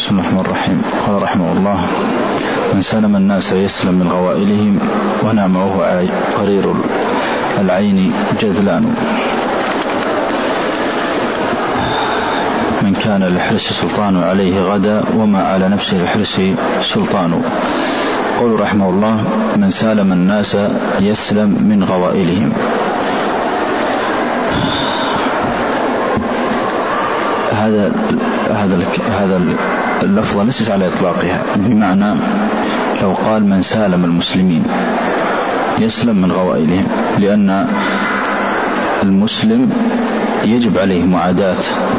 بسم الله الرحمن الرحيم. قال رحمه الله: من سلم الناس يسلم من غوائلهم ونعمه قرير العين جذلان. من كان للحرص سلطان عليه غدا وما على نفسه الحرص سلطان. قول رحمه الله: من سالم الناس يسلم من غوائلهم. هذا اللفظة ليست على إطلاقها، بمعنى لو قال من سالم المسلمين يسلم من غوائلهم، لأن المسلم يجب عليه معاداة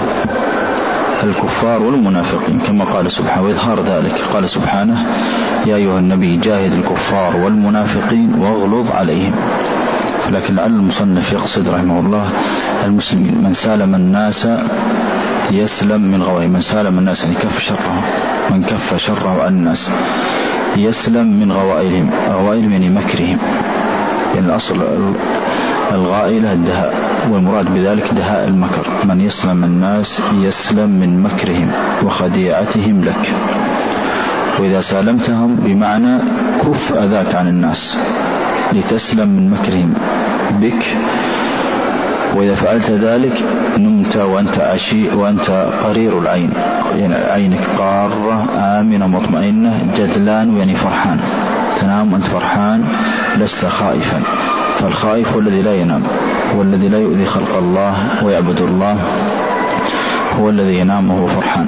الكفار والمنافقين كما قال سبحانه، وإظهار ذلك قال سبحانه: يا أيها النبي جاهد الكفار والمنافقين واغلظ عليهم. لكن لعل المصنف يقصد رحمه الله المسلمين. من سالم الناس يسلم من غوائلهم. من سالم الناس يعني كف شره، من كف شره عن الناس. يسلم من غوائلهم. غوائلهم يعني مكرهم، يعني الأصل الغائلة الدهاء، والمراد بذلك دهاء المكر. من يسلم الناس يسلم من مكرهم وخديعتهم لك. وإذا سالمتهم بمعنى كف أذاك عن الناس لتسلم من مكرهم بك، وإذا فعلت ذلك نمت وأنت عشيء وأنت قرير العين، يعني عينك قارة آمنة مطمئنة. جذلان يعني فرحان، تنام وأنت فرحان لست خائفا. فالخائف هو الذي لا ينام، والذي لا يؤذي خلق الله ويعبد الله هو الذي ينام وهو فرحان.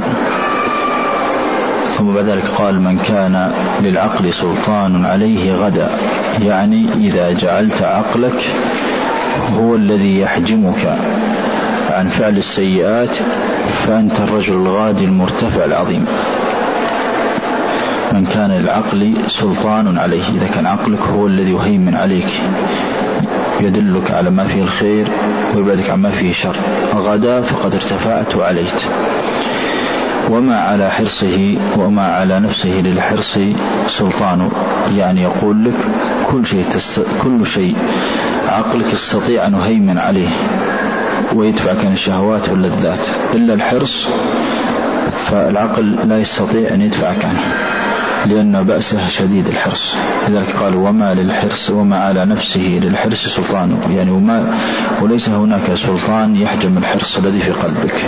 ثم بعد ذلك قال: من كان للعقل سلطان عليه غدا، يعني إذا جعلت عقلك هو الذي يحجمك عن فعل السيئات فأنت الرجل الغادي المرتفع العظيم. من كان للعقل سلطان عليه، إذا كان عقلك هو الذي يهيمن عليك، يدلك على ما فيه الخير ويبعدك عن ما فيه شر، غدا فقد ارتفعت وعليت. وما على حرصه وما على نفسه للحرص سلطان، يعني يقول لك كل شيء عقلك يستطيع أن يهيمن عليه ويدفعك عن الشهوات واللذات، إلا الحرص فالعقل لا يستطيع أن يدفعك عنه، لأن بأسه شديد الحرص. لذلك قال: وما للحرص وما على نفسه للحرص سلطان، يعني وليس هناك سلطان يحجم الحرص الذي في قلبك،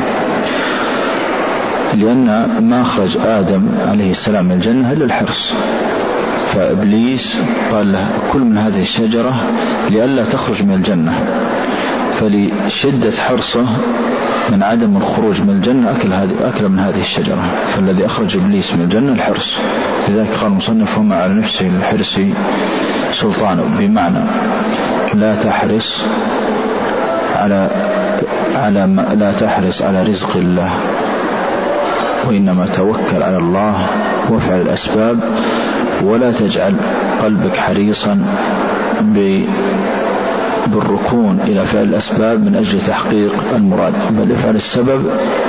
لأن ما أخرج آدم عليه السلام من الجنة إلا الحرص. فإبليس قال له: كل من هذه الشجرة لئلا تخرج من الجنة، فلشدة حرصه من عدم الخروج من الجنة أكل من هذه الشجرة. فالذي أخرج إبليس من الجنة الحرص. لذلك قال المصنف: وما على نفسه للحرص سلطانه، بمعنى لا تحرص على رزق الله، وإنما توكل على الله وافعل الأسباب، ولا تجعل قلبك حريصا بالركون إلى فعل الأسباب من أجل تحقيق المراد، بل افعل السبب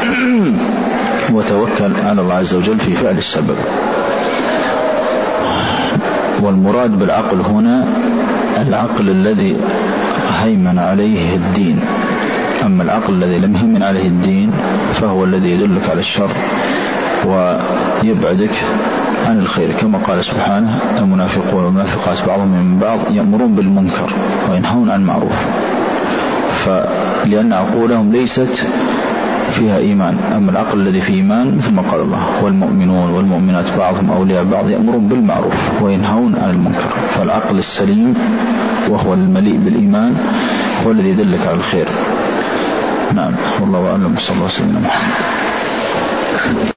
وتوكل على الله عز وجل في فعل السبب. والمراد بالعقل هنا العقل الذي هيمن عليه الدين، أما العقل الذي لم يهيمن عليه الدين فهو الذي يدلك على الشر ويبعدك عن الخير، كما قال سبحانه: المنافقون والمنافقات بعضهم من بعض يأمرون بالمنكر وينهون عن المعروف. لأن عقولهم ليست فيها إيمان، أما العقل الذي فيه إيمان مثل ما قال الله: والمؤمنون والمؤمنات بعضهم أولياء بعض يأمرون بالمعروف وينهون عن المنكر. فالعقل السليم وهو المليء بالإيمان هو الذي يدلك على الخير. نعم، والله أعلم. صلى الله عليه وسلم.